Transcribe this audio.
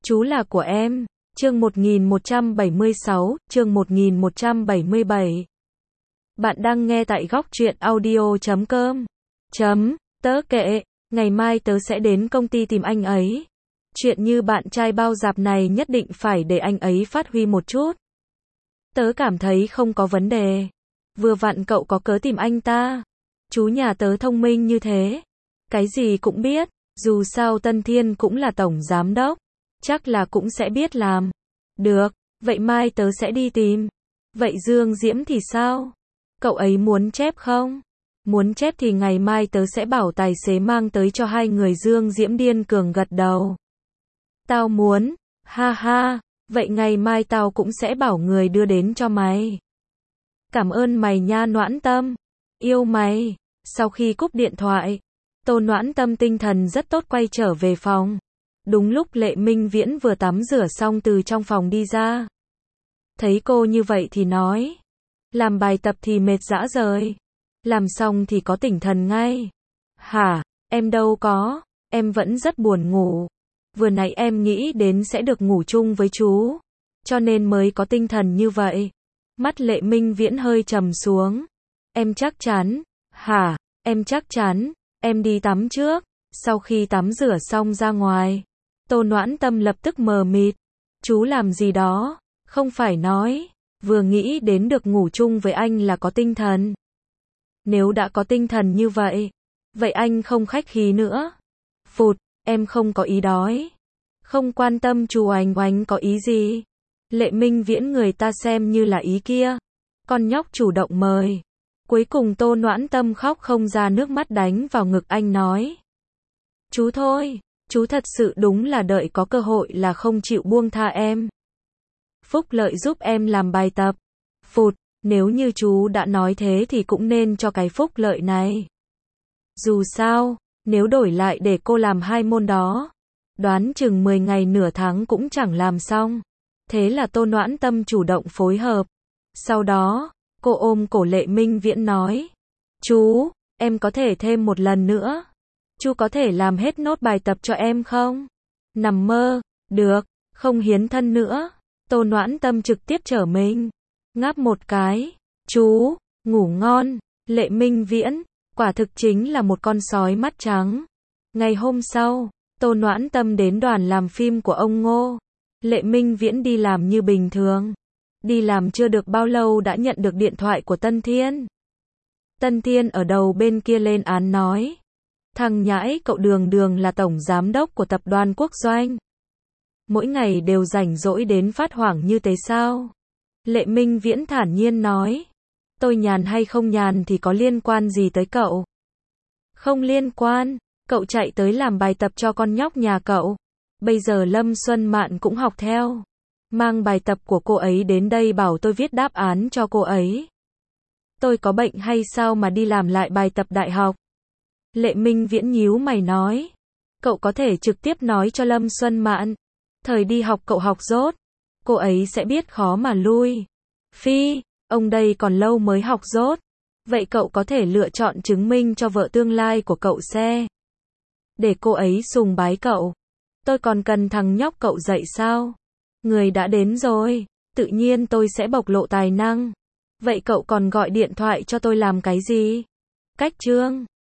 Chú là của em. Chương 1176, chương 1177. Bạn đang nghe tại góc truyện audio.com. Tớ kệ, ngày mai tớ sẽ đến công ty tìm anh ấy. Chuyện như bạn trai bao dạp này nhất định phải để anh ấy phát huy một chút. Tớ cảm thấy không có vấn đề. Vừa vặn cậu có cớ tìm anh ta. Chú nhà tớ thông minh như thế. Cái gì cũng biết, dù sao Tân Thiên cũng là tổng giám đốc. Chắc là cũng sẽ biết làm. Được, vậy mai tớ sẽ đi tìm. Vậy Dương Diễm thì sao? Cậu ấy muốn chép không? Muốn chép thì ngày mai tớ sẽ bảo tài xế mang tới cho hai người. Dương Diễm điên cuồng gật đầu. Tao muốn, ha ha, vậy ngày mai tao cũng sẽ bảo người đưa đến cho mày. Cảm ơn mày nha Noãn Tâm. Yêu mày. Sau khi cúp điện thoại, Tô Noãn Tâm tinh thần rất tốt quay trở về phòng. Đúng lúc Lệ Minh Viễn vừa tắm rửa xong từ trong phòng đi ra. Thấy cô như vậy thì nói. Làm bài tập thì mệt rã rời. Làm xong thì có tỉnh thần ngay. Hả, em đâu có, em vẫn rất buồn ngủ. Vừa nãy em nghĩ đến sẽ được ngủ chung với chú. Cho nên mới có tinh thần như vậy. Mắt Lệ Minh Viễn hơi trầm xuống. Em chắc chắn. Hả, em chắc chắn. Em đi tắm trước. Sau khi tắm rửa xong ra ngoài. Tô Noãn Tâm lập tức mờ mịt. Chú làm gì đó? Không phải nói. Vừa nghĩ đến được ngủ chung với anh là có tinh thần. Nếu đã có tinh thần như vậy. Vậy anh không khách khí nữa. Phụt, em không có ý đói. Không quan tâm chú Oanh có ý gì. Lệ Minh Viễn người ta xem như là ý kia. Con nhóc chủ động mời. Cuối cùng Tô Noãn Tâm khóc không ra nước mắt đánh vào ngực anh nói. Chú thôi, chú thật sự đúng là đợi có cơ hội là không chịu buông tha em. Phúc Lợi giúp em làm bài tập. Phụt, nếu như chú đã nói thế thì cũng nên cho cái Phúc Lợi này. Dù sao, nếu đổi lại để cô làm hai môn đó, đoán chừng 10 ngày nửa tháng cũng chẳng làm xong. Thế là Tô Noãn Tâm chủ động phối hợp. Sau đó, cô ôm cổ Lệ Minh Viễn nói. Chú, em có thể thêm một lần nữa. Chú có thể làm hết nốt bài tập cho em không? Nằm mơ, được, không hiến thân nữa. Tô Noãn Tâm trực tiếp trở mình. Ngáp một cái. Chú, ngủ ngon. Lệ Minh Viễn, quả thực chính là một con sói mắt trắng. Ngày hôm sau, Tô Noãn Tâm đến đoàn làm phim của ông Ngô. Lệ Minh Viễn đi làm như bình thường. Đi làm chưa được bao lâu đã nhận được điện thoại của Tân Thiên. Tân Thiên ở đầu bên kia lên án nói. Thằng nhãi cậu đường là tổng giám đốc của tập đoàn Quốc Doanh. Mỗi ngày đều rảnh rỗi đến phát hoảng như thế sao? Lệ Minh Viễn thản nhiên nói. Tôi nhàn hay không nhàn thì có liên quan gì tới cậu? Không liên quan, cậu chạy tới làm bài tập cho con nhóc nhà cậu. Bây giờ Lâm Xuân Mạn cũng học theo. Mang bài tập của cô ấy đến đây bảo tôi viết đáp án cho cô ấy. Tôi có bệnh hay sao mà đi làm lại bài tập đại học? Lệ Minh Viễn nhíu mày nói. Cậu có thể trực tiếp nói cho Lâm Xuân Mạn. Thời đi học cậu học dốt. Cô ấy sẽ biết khó mà lui. Phi, ông đây còn lâu mới học dốt. Vậy cậu có thể lựa chọn chứng minh cho vợ tương lai của cậu xe. Để cô ấy sùng bái cậu. Tôi còn cần thằng nhóc cậu dạy sao? Người đã đến rồi. Tự nhiên tôi sẽ bộc lộ tài năng. Vậy cậu còn gọi điện thoại cho tôi làm cái gì? Cách chương.